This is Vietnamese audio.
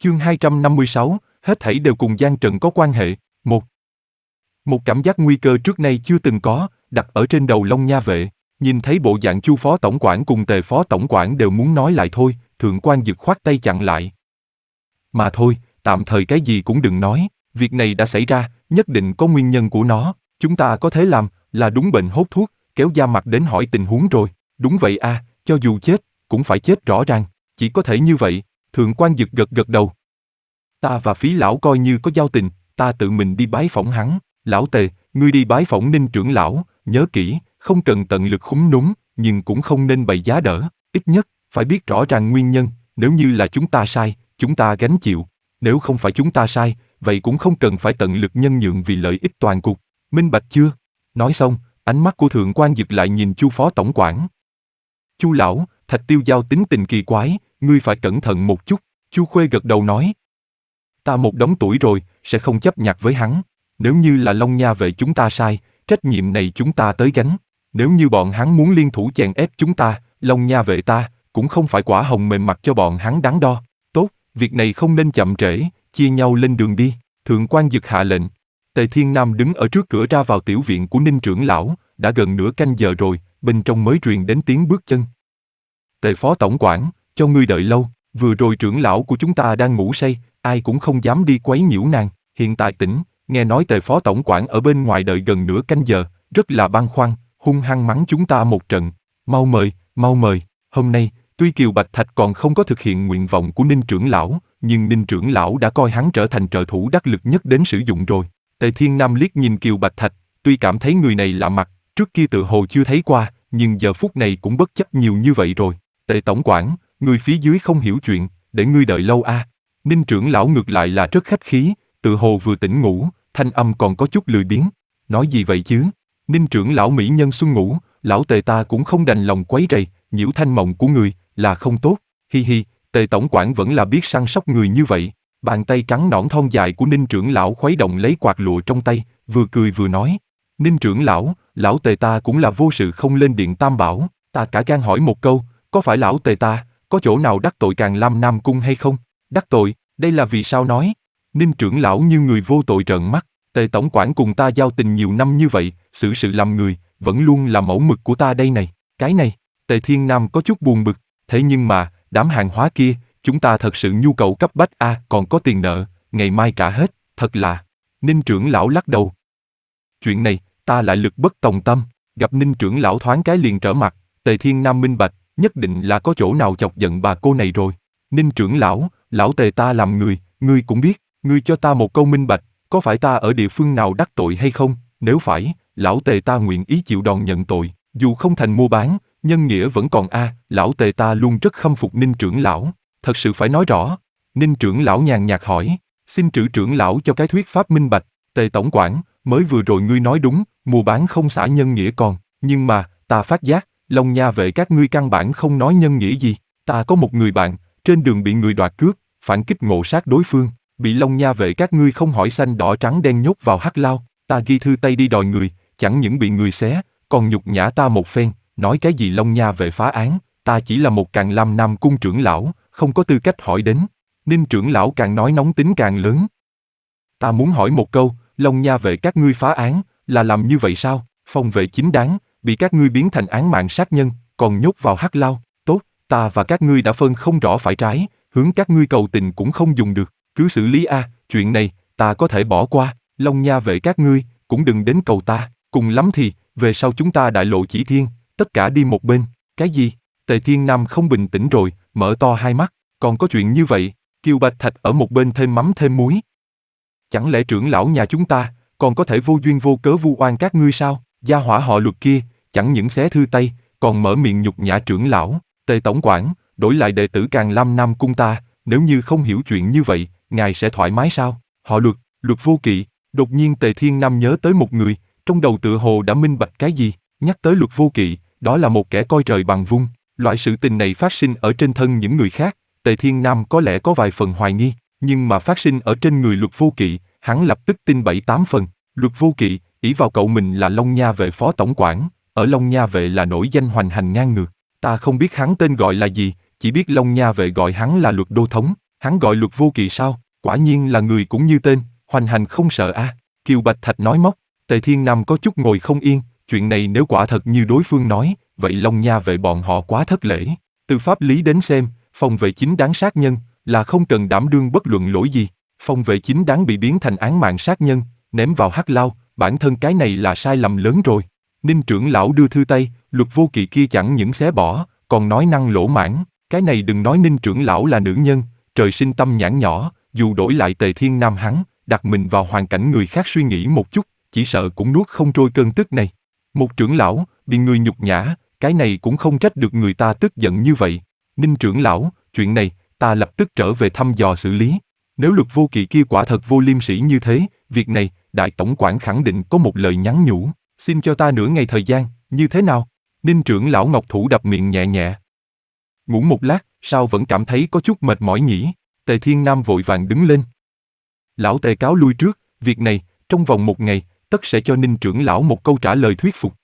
Chương 256, hết thảy đều cùng Giang Trần có quan hệ. Một cảm giác nguy cơ trước nay chưa từng có, đặt ở trên đầu Long Nha Vệ. Nhìn thấy bộ dạng Chu phó tổng quản cùng Tề phó tổng quản đều muốn nói lại thôi, Thượng quan Dực khoát tay chặn lại. Mà thôi, tạm thời cái gì cũng đừng nói, việc này đã xảy ra, nhất định có nguyên nhân của nó, chúng ta có thể làm, là đúng bệnh hốt thuốc, kéo da mặt đến hỏi tình huống rồi. Đúng vậy a, cho dù chết, cũng phải chết rõ ràng, chỉ có thể như vậy. Thượng quan Dực gật gật đầu. Ta và Phí lão coi như có giao tình, ta tự mình đi bái phỏng hắn. Lão Tề, ngươi đi bái phỏng Ninh trưởng lão, nhớ kỹ, không cần tận lực khúm núm, nhưng cũng không nên bày giá đỡ, ít nhất, phải biết rõ ràng nguyên nhân, nếu như là chúng ta sai, chúng ta gánh chịu, nếu không phải chúng ta sai, vậy cũng không cần phải tận lực nhân nhượng vì lợi ích toàn cục, minh bạch chưa? Nói xong, ánh mắt của Thượng quan Dực lại nhìn Chu phó tổng quản. Chu lão, Thạch Tiêu Giao tính tình kỳ quái, ngươi phải cẩn thận một chút, Chu Khuê gật đầu nói. Ta một đống tuổi rồi, sẽ không chấp nhặt với hắn. Nếu như là Long Nha Vệ chúng ta sai, trách nhiệm này chúng ta tới gánh. Nếu như bọn hắn muốn liên thủ chèn ép chúng ta, Long Nha Vệ ta, cũng không phải quả hồng mềm mặt cho bọn hắn đắn đo. Tốt, việc này không nên chậm trễ, chia nhau lên đường đi. Thượng quan Dực hạ lệnh. Tề Thiên Nam đứng ở trước cửa ra vào tiểu viện của Ninh trưởng lão, đã gần nửa canh giờ rồi, bên trong mới truyền đến tiếng bước chân. Tề phó tổng quản, cho ngươi đợi lâu, vừa rồi trưởng lão của chúng ta đang ngủ say, ai cũng không dám đi quấy nhiễu nàng, hiện tại tỉnh, nghe nói Tề phó tổng quản ở bên ngoài đợi gần nửa canh giờ, rất là băn khoăn, hung hăng mắng chúng ta một trận, mau mời, hôm nay, tuy Kiều Bạch Thạch còn không có thực hiện nguyện vọng của Ninh trưởng lão, nhưng Ninh trưởng lão đã coi hắn trở thành trợ thủ đắc lực nhất đến sử dụng rồi. Tề Thiên Nam liếc nhìn Kiều Bạch Thạch, tuy cảm thấy người này lạ mặt, trước kia tự hồ chưa thấy qua, nhưng giờ phút này cũng bất chấp nhiều như vậy rồi. Tề tổng quản, người phía dưới không hiểu chuyện, để ngươi đợi lâu a. Ninh trưởng lão ngược lại là rất khách khí, tự hồ vừa tỉnh ngủ, thanh âm còn có chút lười biếng. Nói gì vậy chứ? Ninh trưởng lão mỹ nhân xuân ngủ, lão Tề ta cũng không đành lòng quấy rầy, nhiễu thanh mộng của người, là không tốt. Hi hi, Tề tổng quản vẫn là biết săn sóc người như vậy. Bàn tay trắng nõn thon dài của Ninh trưởng lão khuấy động lấy quạt lụa trong tay, vừa cười vừa nói. Ninh trưởng lão, lão Tề ta cũng là vô sự không lên điện Tam Bảo, ta cả gan hỏi một câu, có phải lão Tề ta, có chỗ nào đắc tội Càn Lam Nam Cung hay không? Đắc tội, đây là vì sao nói? Ninh trưởng lão như người vô tội trợn mắt, Tề tổng quản cùng ta giao tình nhiều năm như vậy, xử sự làm người, vẫn luôn là mẫu mực của ta đây này, cái này, Tề Thiên Nam có chút buồn bực, thế nhưng mà, đám hàng hóa kia, chúng ta thật sự nhu cầu cấp bách a, còn có tiền nợ, ngày mai trả hết, thật là. Ninh trưởng lão lắc đầu. Chuyện này, ta lại lực bất tòng tâm, gặp Ninh trưởng lão thoáng cái liền trở mặt, Tề Thiên Nam minh bạch, nhất định là có chỗ nào chọc giận bà cô này rồi. Ninh trưởng lão, lão Tề ta làm người, ngươi cũng biết, ngươi cho ta một câu minh bạch, có phải ta ở địa phương nào đắc tội hay không? Nếu phải, lão Tề ta nguyện ý chịu đòn nhận tội, dù không thành mua bán, nhân nghĩa vẫn còn a. Lão Tề ta luôn rất khâm phục Ninh trưởng lão, thật sự phải nói rõ. Ninh trưởng lão nhàn nhạt hỏi, xin trưởng lão cho cái thuyết pháp minh bạch. Tề tổng quản, mới vừa rồi ngươi nói đúng, mua bán không xả nhân nghĩa còn, nhưng mà, ta phát giác, Long Nha Vệ các ngươi căn bản không nói nhân nghĩa gì. Ta có một người bạn, trên đường bị người đoạt cướp, phản kích ngộ sát đối phương, bị Long Nha Vệ các ngươi không hỏi xanh đỏ trắng đen nhốt vào hắc lao, ta ghi thư tay đi đòi người, chẳng những bị người xé, còn nhục nhã ta một phen, nói cái gì Long Nha Vệ phá án, ta chỉ là một Càn Lam Nam Cung trưởng lão, không có tư cách hỏi đến. Ninh trưởng lão càng nói nóng tính càng lớn. Ta muốn hỏi một câu, Long Nha Vệ các ngươi phá án, là làm như vậy sao? Phòng vệ chính đáng, bị các ngươi biến thành án mạng sát nhân, còn nhốt vào hắc lao, tốt, ta và các ngươi đã phân không rõ phải trái, hướng các ngươi cầu tình cũng không dùng được, cứ xử lý a, chuyện này, ta có thể bỏ qua, Long Nha Vệ các ngươi, cũng đừng đến cầu ta, cùng lắm thì, về sau chúng ta đại lộ chỉ thiên, tất cả đi một bên, cái gì? Tề Thiên Nam không bình tĩnh rồi, mở to hai mắt, còn có chuyện như vậy, Kiều Bạch Thạch ở một bên thêm mắm thêm muối. Chẳng lẽ trưởng lão nhà chúng ta, còn có thể vô duyên vô cớ vu oan các ngươi sao? Gia hỏa họ Luật kia, chẳng những xé thư tay, còn mở miệng nhục nhã trưởng lão. Tề tổng quản, đổi lại đệ tử Càn Lam Nam Cung ta, nếu như không hiểu chuyện như vậy, ngài sẽ thoải mái sao? Họ Luật, Luật Vô Kỵ. Đột nhiên Tề Thiên Nam nhớ tới một người, trong đầu tựa hồ đã minh bạch cái gì. Nhắc tới Luật Vô Kỵ, đó là một kẻ coi trời bằng vung. Loại sự tình này phát sinh ở trên thân những người khác, Tề Thiên Nam có lẽ có vài phần hoài nghi, nhưng mà phát sinh ở trên người Luật Vô Kỵ, hắn lập tức tin 7-8 phần. Luật Vô Kỵ, ỷ vào cậu mình là Long Nha Vệ phó tổng quản, ở Long Nha Vệ là nổi danh hoành hành ngang ngược. Ta không biết hắn tên gọi là gì, chỉ biết Long Nha Vệ gọi hắn là Luật Đô Thống. Hắn gọi Luật Vô Kỵ sao? Quả nhiên là người cũng như tên, hoành hành không sợ a. Kiều Bạch Thạch nói móc. Tề Thiên Nam có chút ngồi không yên, chuyện này nếu quả thật như đối phương nói, vậy Long Nha vệ bọn họ quá thất lễ. Từ pháp lý đến xem, phòng vệ chính đáng sát nhân, là không cần đảm đương bất luận lỗi gì. Phòng vệ chính đáng bị biến thành án mạng sát nhân, ném vào hắc lao, bản thân cái này là sai lầm lớn rồi. Ninh trưởng lão đưa thư tay, Luật Vô Kỵ kia chẳng những xé bỏ, còn nói năng lỗ mãng. Cái này đừng nói Ninh trưởng lão là nữ nhân, trời sinh tâm nhãn nhỏ, dù đổi lại Tề Thiên Nam hắn, đặt mình vào hoàn cảnh người khác suy nghĩ một chút, chỉ sợ cũng nuốt không trôi cơn tức này. Một trưởng lão, bị người nhục nhã, cái này cũng không trách được người ta tức giận như vậy. Ninh trưởng lão, chuyện này, ta lập tức trở về thăm dò xử lý. Nếu Luật Vô Kỵ kia quả thật vô liêm sỉ như thế, việc này, đại tổng quản khẳng định có một lời nhắn nhủ, xin cho ta nửa ngày thời gian, như thế nào? Ninh trưởng lão ngọc thủ đập miệng nhẹ nhẹ. Ngủ một lát, sao vẫn cảm thấy có chút mệt mỏi nhỉ? Tề Thiên Nam vội vàng đứng lên. Lão Tề cáo lui trước, việc này, trong vòng một ngày, tất sẽ cho Ninh trưởng lão một câu trả lời thuyết phục.